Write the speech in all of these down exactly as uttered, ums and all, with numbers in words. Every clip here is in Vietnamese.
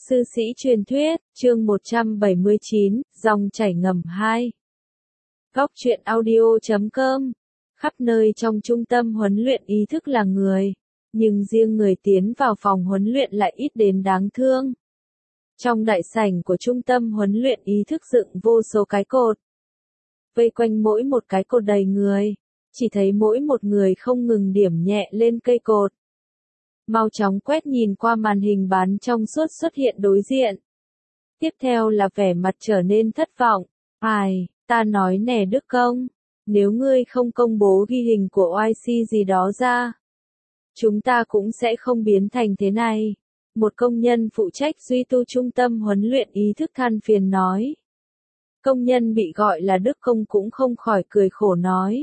Sư sĩ truyền thuyết, chương một trăm bảy mươi chín, dòng chảy ngầm hai. Góc truyện audio chấm com. Khắp nơi trong trung tâm huấn luyện ý thức là người, nhưng riêng người tiến vào phòng huấn luyện lại ít đến đáng thương. Trong đại sảnh của trung tâm huấn luyện ý thức dựng vô số cái cột. Vây quanh mỗi một cái cột đầy người, chỉ thấy mỗi một người không ngừng điểm nhẹ lên cây cột. Mau chóng quét nhìn qua màn hình bán trong suốt xuất hiện đối diện. Tiếp theo là vẻ mặt trở nên thất vọng. Ai, ta nói nè Đức Công, nếu ngươi không công bố ghi hình của o i xê gì đó ra, chúng ta cũng sẽ không biến thành thế này. Một công nhân phụ trách duy tu trung tâm huấn luyện ý thức than phiền nói. Công nhân bị gọi là Đức Công cũng không khỏi cười khổ nói.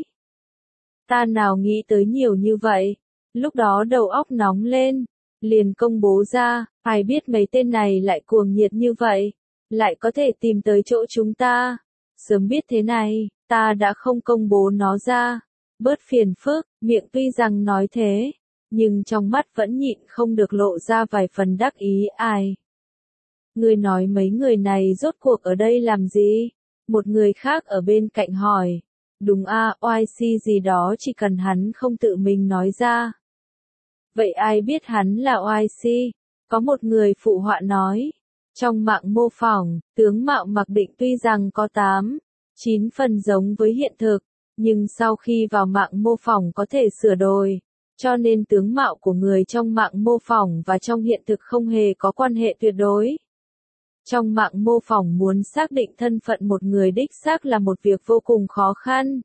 Ta nào nghĩ tới nhiều như vậy. Lúc đó đầu óc nóng lên, liền công bố ra, ai biết mấy tên này lại cuồng nhiệt như vậy, lại có thể tìm tới chỗ chúng ta. Sớm biết thế này, ta đã không công bố nó ra, bớt phiền phức, miệng tuy rằng nói thế, nhưng trong mắt vẫn nhịn không được lộ ra vài phần đắc ý. Ai? Ngươi nói mấy người này rốt cuộc ở đây làm gì? Một người khác ở bên cạnh hỏi. Đúng a, o i xê gì đó chỉ cần hắn không tự mình nói ra. Vậy ai biết hắn là o i xê? Có một người phụ họa nói. Trong mạng mô phỏng, tướng mạo mặc định tuy rằng có tám, chín phần giống với hiện thực, nhưng sau khi vào mạng mô phỏng có thể sửa đổi, cho nên tướng mạo của người trong mạng mô phỏng và trong hiện thực không hề có quan hệ tuyệt đối. Trong mạng mô phỏng muốn xác định thân phận một người đích xác là một việc vô cùng khó khăn.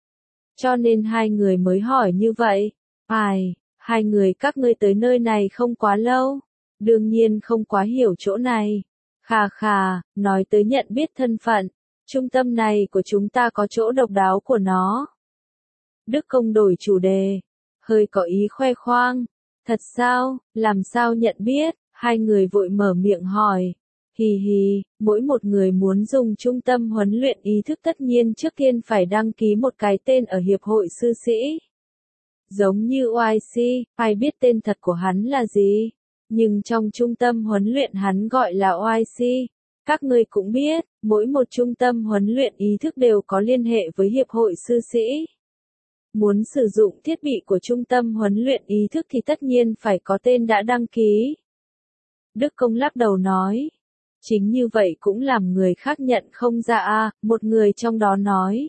Cho nên hai người mới hỏi như vậy. Ai? Hai người các ngươi tới nơi này không quá lâu, đương nhiên không quá hiểu chỗ này. Khà khà, nói tới nhận biết thân phận, trung tâm này của chúng ta có chỗ độc đáo của nó. Đức Công đổi chủ đề, hơi có ý khoe khoang. Thật sao, làm sao nhận biết? Hai người vội mở miệng hỏi. Hì hì, mỗi một người muốn dùng trung tâm huấn luyện ý thức tất nhiên trước tiên phải đăng ký một cái tên ở Hiệp hội Sư sĩ. Giống như o i xê, ai biết tên thật của hắn là gì, nhưng trong trung tâm huấn luyện hắn gọi là o i xê. Các ngươi cũng biết, mỗi một trung tâm huấn luyện ý thức đều có liên hệ với Hiệp hội Sư sĩ. Muốn sử dụng thiết bị của trung tâm huấn luyện ý thức thì tất nhiên phải có tên đã đăng ký. Đức Công lắc đầu nói. Chính như vậy cũng làm người khác nhận không ra a, một người trong đó nói.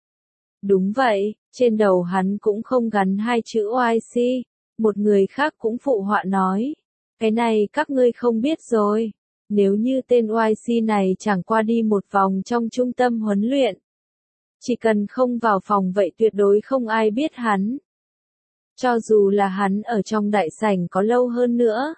Đúng vậy, trên đầu hắn cũng không gắn hai chữ o i xê, một người khác cũng phụ họa nói. Cái này các ngươi không biết rồi, nếu như tên o i xê này chẳng qua đi một vòng trong trung tâm huấn luyện. Chỉ cần không vào phòng vậy tuyệt đối không ai biết hắn. Cho dù là hắn ở trong đại sảnh có lâu hơn nữa.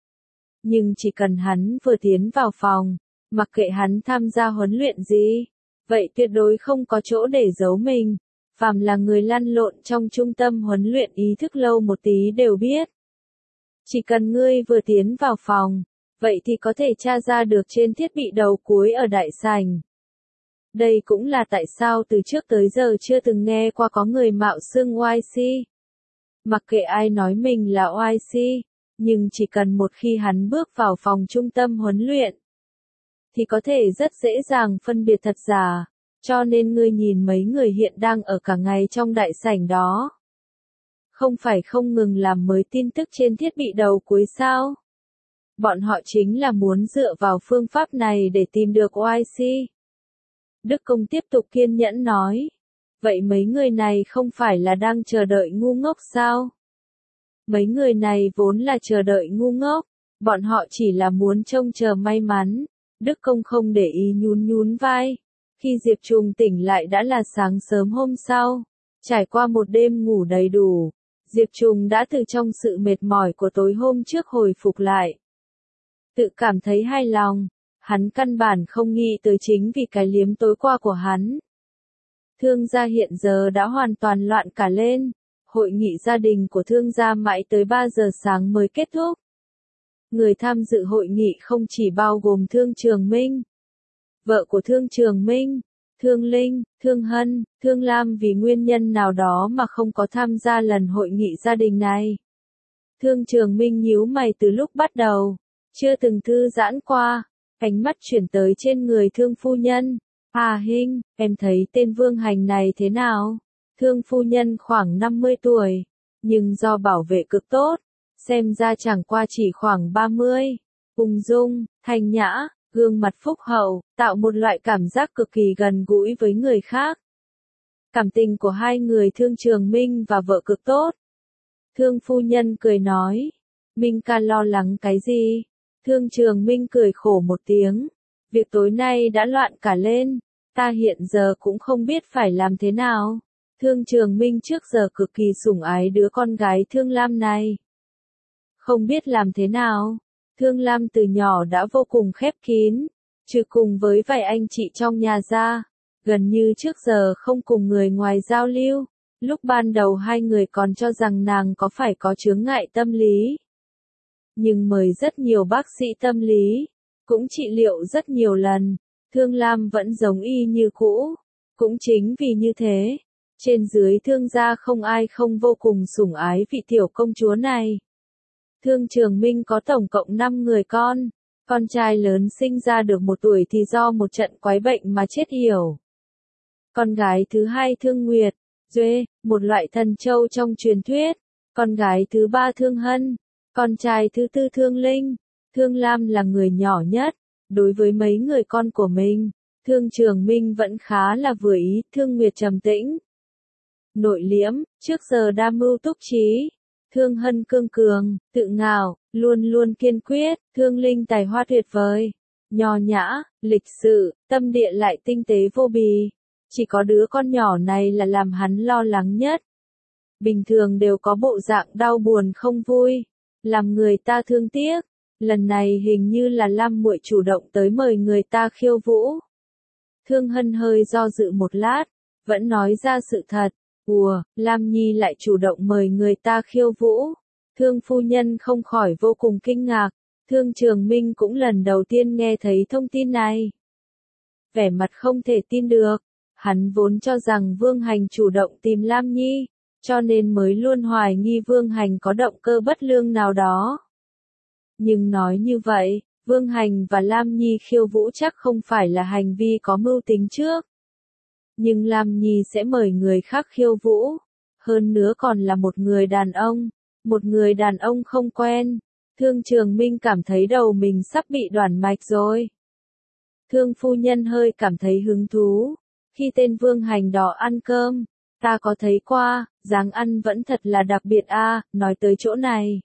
Nhưng chỉ cần hắn vừa tiến vào phòng, mặc kệ hắn tham gia huấn luyện gì, vậy tuyệt đối không có chỗ để giấu mình. Phàm là người lăn lộn trong trung tâm huấn luyện ý thức lâu một tí đều biết. Chỉ cần ngươi vừa tiến vào phòng, vậy thì có thể tra ra được trên thiết bị đầu cuối ở đại sảnh. Đây cũng là tại sao từ trước tới giờ chưa từng nghe qua có người mạo xưng o i xê. Mặc kệ ai nói mình là o i xê, nhưng chỉ cần một khi hắn bước vào phòng trung tâm huấn luyện, thì có thể rất dễ dàng phân biệt thật giả. Cho nên ngươi nhìn mấy người hiện đang ở cả ngày trong đại sảnh đó. Không phải không ngừng làm mới tin tức trên thiết bị đầu cuối sao? Bọn họ chính là muốn dựa vào phương pháp này để tìm được o i xê. Đức Công tiếp tục kiên nhẫn nói. Vậy mấy người này không phải là đang chờ đợi ngu ngốc sao? Mấy người này vốn là chờ đợi ngu ngốc. Bọn họ chỉ là muốn trông chờ may mắn. Đức Công không để ý nhún nhún vai. Khi Diệp Trùng tỉnh lại đã là sáng sớm hôm sau. Trải qua một đêm ngủ đầy đủ, Diệp Trùng đã từ trong sự mệt mỏi của tối hôm trước hồi phục lại. Tự cảm thấy hài lòng, hắn căn bản không nghĩ tới chính vì cái liếm tối qua của hắn. Thương gia hiện giờ đã hoàn toàn loạn cả lên, hội nghị gia đình của thương gia mãi tới ba giờ sáng mới kết thúc. Người tham dự hội nghị không chỉ bao gồm Thương Trường Minh, vợ của Thương Trường Minh, Thương Linh, Thương Hân, Thương Lam vì nguyên nhân nào đó mà không có tham gia lần hội nghị gia đình này. Thương Trường Minh nhíu mày từ lúc bắt đầu, chưa từng thư giãn qua, ánh mắt chuyển tới trên người Thương phu nhân. Hà Hinh, em thấy tên Vương Hành này thế nào? Thương phu nhân khoảng năm mươi tuổi, nhưng do bảo vệ cực tốt, xem ra chẳng qua chỉ khoảng ba mươi. Ung dung, thanh nhã, gương mặt phúc hậu, tạo một loại cảm giác cực kỳ gần gũi với người khác. Cảm tình của hai người Thương Trường Minh và vợ cực tốt. Thương phu nhân cười nói, Minh ca lo lắng cái gì? Thương Trường Minh cười khổ một tiếng, việc tối nay đã loạn cả lên, ta hiện giờ cũng không biết phải làm thế nào. Thương Trường Minh trước giờ cực kỳ sủng ái đứa con gái Thương Lam này. Không biết làm thế nào, Thương Lam từ nhỏ đã vô cùng khép kín, trừ cùng với vài anh chị trong nhà ra, gần như trước giờ không cùng người ngoài giao lưu. Lúc ban đầu hai người còn cho rằng nàng có phải có chướng ngại tâm lý. Nhưng mời rất nhiều bác sĩ tâm lý, cũng trị liệu rất nhiều lần, Thương Lam vẫn giống y như cũ. Cũng chính vì như thế, trên dưới Thương gia không ai không vô cùng sủng ái vị tiểu công chúa này. Thương Trường Minh có tổng cộng năm người con, con trai lớn sinh ra được một tuổi thì do một trận quái bệnh mà chết yểu. Con gái thứ hai Thương Nguyệt, Duệ, một loại thần châu trong truyền thuyết, con gái thứ ba Thương Hân, con trai thứ tư Thương Linh. Thương Lam là người nhỏ nhất, đối với mấy người con của mình, Thương Trường Minh vẫn khá là vừa ý. Thương Nguyệt trầm tĩnh, nội liễm, trước giờ đa mưu túc trí. Thương Hân cương cường, tự ngạo, luôn luôn kiên quyết. Thương Linh tài hoa tuyệt vời, nho nhã, lịch sự, tâm địa lại tinh tế vô bì. Chỉ có đứa con nhỏ này là làm hắn lo lắng nhất. Bình thường đều có bộ dạng đau buồn không vui, làm người ta thương tiếc. Lần này hình như là Lam muội chủ động tới mời người ta khiêu vũ. Thương Hân hơi do dự một lát, vẫn nói ra sự thật. Ùa, Lam Nhi lại chủ động mời người ta khiêu vũ. Thương phu nhân không khỏi vô cùng kinh ngạc. Thương Trường Minh cũng lần đầu tiên nghe thấy thông tin này. Vẻ mặt không thể tin được. Hắn vốn cho rằng Vương Hành chủ động tìm Lam Nhi, cho nên mới luôn hoài nghi Vương Hành có động cơ bất lương nào đó. Nhưng nói như vậy, Vương Hành và Lam Nhi khiêu vũ chắc không phải là hành vi có mưu tính trước. Nhưng Lam Nhi sẽ mời người khác khiêu vũ, hơn nữa còn là một người đàn ông, một người đàn ông không quen. Thương Trường Minh cảm thấy đầu mình sắp bị đoản mạch rồi. Thương phu nhân hơi cảm thấy hứng thú. Khi tên Vương Hành đó ăn cơm, ta có thấy qua, dáng ăn vẫn thật là đặc biệt a. À, nói tới chỗ này,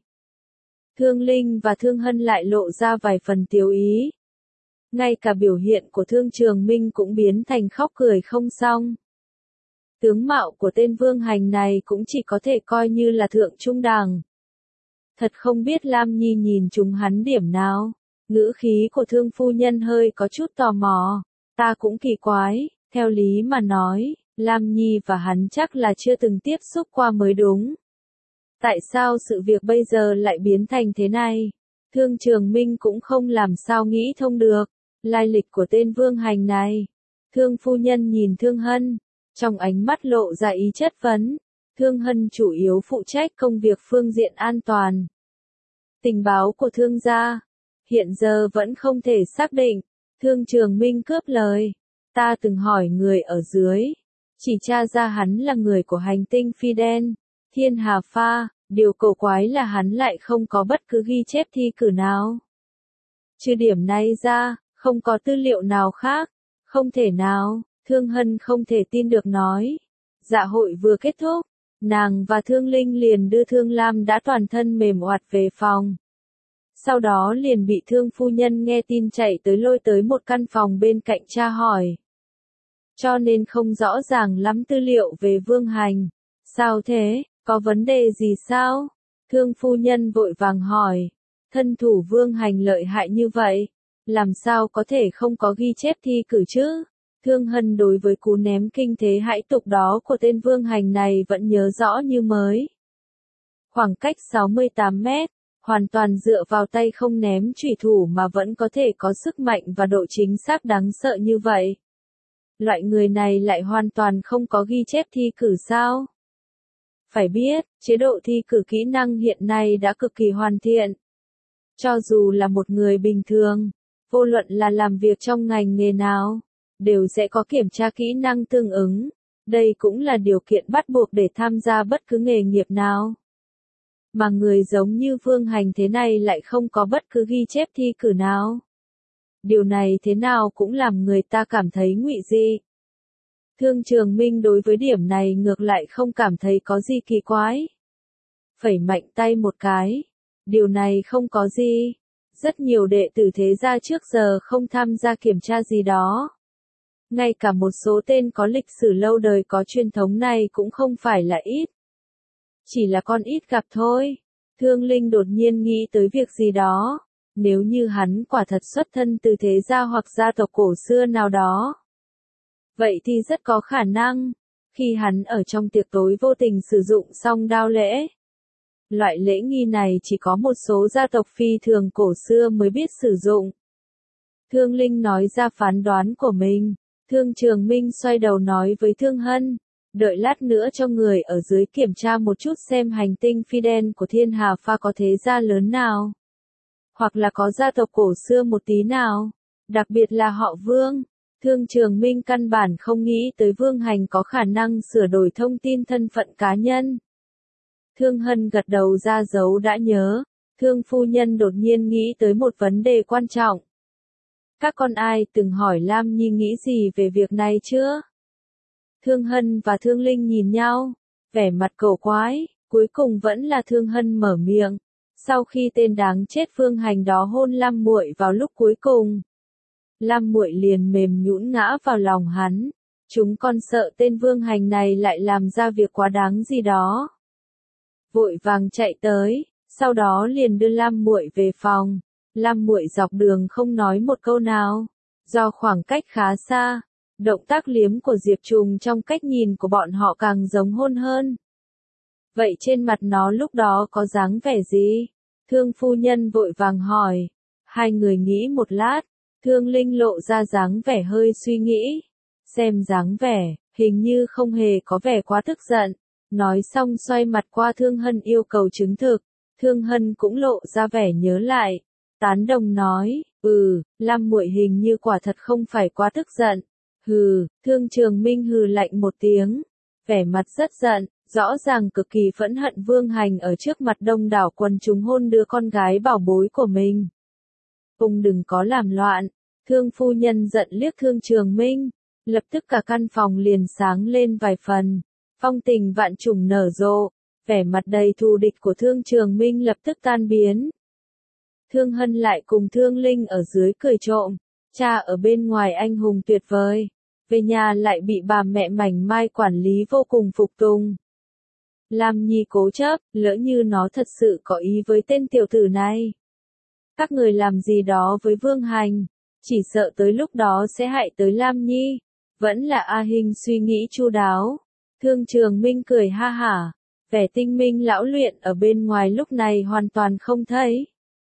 Thương Linh và Thương Hân lại lộ ra vài phần tiếu ý. Ngay cả biểu hiện của Thương Trường Minh cũng biến thành khóc cười không xong. Tướng mạo của tên Vương Hành này cũng chỉ có thể coi như là thượng trung đẳng. Thật không biết Lam Nhi nhìn chúng hắn điểm nào. Ngữ khí của Thương phu nhân hơi có chút tò mò. Ta cũng kỳ quái, theo lý mà nói, Lam Nhi và hắn chắc là chưa từng tiếp xúc qua mới đúng. Tại sao sự việc bây giờ lại biến thành thế này? Thương Trường Minh cũng không làm sao nghĩ thông được. Lai lịch của tên Vương Hành này. Thương phu nhân nhìn Thương Hân, trong ánh mắt lộ ra ý chất vấn. Thương Hân chủ yếu phụ trách công việc phương diện an toàn. Tình báo của Thương gia, hiện giờ vẫn không thể xác định. Thương Trường Minh cướp lời. Ta từng hỏi người ở dưới, chỉ tra ra hắn là người của hành tinh Phi Đen, Thiên Hà Pha. Điều cổ quái là hắn lại không có bất cứ ghi chép thi cử nào. Trừ điểm này ra, không có tư liệu nào khác. Không thể nào, Thương Hân không thể tin được nói. Dạ hội vừa kết thúc, nàng và Thương Linh liền đưa Thương Lam đã toàn thân mềm oặt về phòng. Sau đó liền bị Thương phu nhân nghe tin chạy tới lôi tới một căn phòng bên cạnh tra hỏi. Cho nên không rõ ràng lắm tư liệu về Vương Hành. Sao thế, có vấn đề gì sao? Thương phu nhân vội vàng hỏi. Thân thủ Vương Hành lợi hại như vậy, làm sao có thể không có ghi chép thi cử chứ? Thương Hân đối với cú ném kinh thế hãi tục đó của tên Vương Hành này vẫn nhớ rõ như mới. Khoảng cách sáu mươi tám mét, hoàn toàn dựa vào tay không ném chủy thủ mà vẫn có thể có sức mạnh và độ chính xác đáng sợ như vậy. Loại người này lại hoàn toàn không có ghi chép thi cử sao? Phải biết, chế độ thi cử kỹ năng hiện nay đã cực kỳ hoàn thiện. Cho dù là một người bình thường, vô luận là làm việc trong ngành nghề nào, đều sẽ có kiểm tra kỹ năng tương ứng. Đây cũng là điều kiện bắt buộc để tham gia bất cứ nghề nghiệp nào. Mà người giống như Vương Hành thế này lại không có bất cứ ghi chép thi cử nào. Điều này thế nào cũng làm người ta cảm thấy ngụy dị. Thương Trường Minh đối với điểm này ngược lại không cảm thấy có gì kỳ quái. Phẩy mạnh tay một cái. Điều này không có gì. Rất nhiều đệ tử thế gia trước giờ không tham gia kiểm tra gì đó. Ngay cả một số tên có lịch sử lâu đời có truyền thống này cũng không phải là ít. Chỉ là con ít gặp thôi. Thương Linh đột nhiên nghĩ tới việc gì đó. Nếu như hắn quả thật xuất thân từ thế gia hoặc gia tộc cổ xưa nào đó. Vậy thì rất có khả năng, khi hắn ở trong tiệc tối vô tình sử dụng song đao lễ. Loại lễ nghi này chỉ có một số gia tộc phi thường cổ xưa mới biết sử dụng. Thương Linh nói ra phán đoán của mình. Thương Trường Minh xoay đầu nói với Thương Hân, đợi lát nữa cho người ở dưới kiểm tra một chút xem hành tinh phi đen của Thiên Hà Pha có thế gia lớn nào. Hoặc là có gia tộc cổ xưa một tí nào, đặc biệt là họ Vương. Thương Trường Minh căn bản không nghĩ tới Vương Hành có khả năng sửa đổi thông tin thân phận cá nhân. Thương Hân gật đầu ra dấu đã nhớ. Thương phu nhân đột nhiên nghĩ tới một vấn đề quan trọng. Các con ai từng hỏi Lam Nhi nghĩ gì về việc này chưa? Thương Hân và Thương Linh nhìn nhau, vẻ mặt cổ quái, cuối cùng vẫn là Thương Hân mở miệng. Sau khi tên đáng chết Vương Hành đó hôn Lam muội vào lúc cuối cùng, Lam muội liền mềm nhũn ngã vào lòng hắn. Chúng con sợ tên Vương Hành này lại làm ra việc quá đáng gì đó. Vội vàng chạy tới, sau đó liền đưa Lam muội về phòng. Lam muội dọc đường không nói một câu nào, do khoảng cách khá xa, động tác liếm của Diệp Trùng trong cách nhìn của bọn họ càng giống hôn hơn. Vậy trên mặt nó lúc đó có dáng vẻ gì? Thương phu nhân vội vàng hỏi. Hai người nghĩ một lát, Thương Linh lộ ra dáng vẻ hơi suy nghĩ. Xem dáng vẻ, hình như không hề có vẻ quá tức giận. Nói xong xoay mặt qua Thương Hân yêu cầu chứng thực. Thương Hân cũng lộ ra vẻ nhớ lại. Tán đồng nói, ừ, Lam muội hình như quả thật không phải quá tức giận. Hừ, Thương Trường Minh hừ lạnh một tiếng. Vẻ mặt rất giận, rõ ràng cực kỳ phẫn hận Vương Hành ở trước mặt đông đảo quần chúng hôn đứa con gái bảo bối của mình. Ông đừng có làm loạn. Thương phu nhân giận liếc Thương Trường Minh. Lập tức cả căn phòng liền sáng lên vài phần. Phong tình vạn trùng nở rộ. Vẻ mặt đầy thù địch của Thương Trường Minh lập tức tan biến. Thương Hân lại cùng Thương Linh ở dưới cười trộm. Cha ở bên ngoài anh hùng tuyệt vời. Về nhà lại bị bà mẹ mảnh mai quản lý vô cùng phục tùng. Lam Nhi cố chấp, lỡ như nó thật sự có ý với tên tiểu tử này. Các người làm gì đó với Vương Hành, chỉ sợ tới lúc đó sẽ hại tới Lam Nhi. Vẫn là A Hình suy nghĩ chu đáo. Thương Trường Minh cười ha hả, vẻ tinh minh lão luyện ở bên ngoài lúc này hoàn toàn không thấy.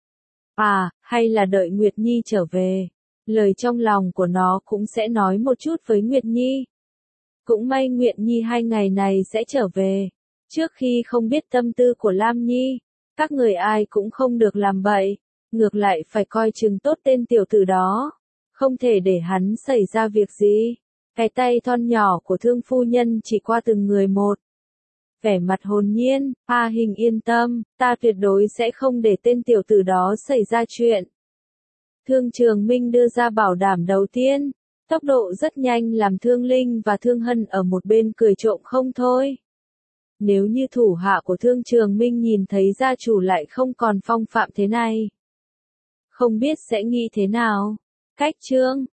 À, hay là đợi Nguyệt Nhi trở về. Lời trong lòng của nó cũng sẽ nói một chút với Nguyệt Nhi. Cũng may Nguyệt Nhi hai ngày này sẽ trở về. Trước khi không biết tâm tư của Lam Nhi, các người ai cũng không được làm bậy. Ngược lại phải coi chừng tốt tên tiểu tử đó. Không thể để hắn xảy ra việc gì. Cái tay thon nhỏ của Thương phu nhân chỉ qua từng người một. Vẻ mặt hồn nhiên, A Hình yên tâm, ta tuyệt đối sẽ không để tên tiểu tử đó xảy ra chuyện. Thương Trường Minh đưa ra bảo đảm đầu tiên, tốc độ rất nhanh làm Thương Linh và Thương Hân ở một bên cười trộm không thôi. Nếu như thủ hạ của Thương Trường Minh nhìn thấy gia chủ lại không còn phong phạm thế này, không biết sẽ nghĩ thế nào. Cách chương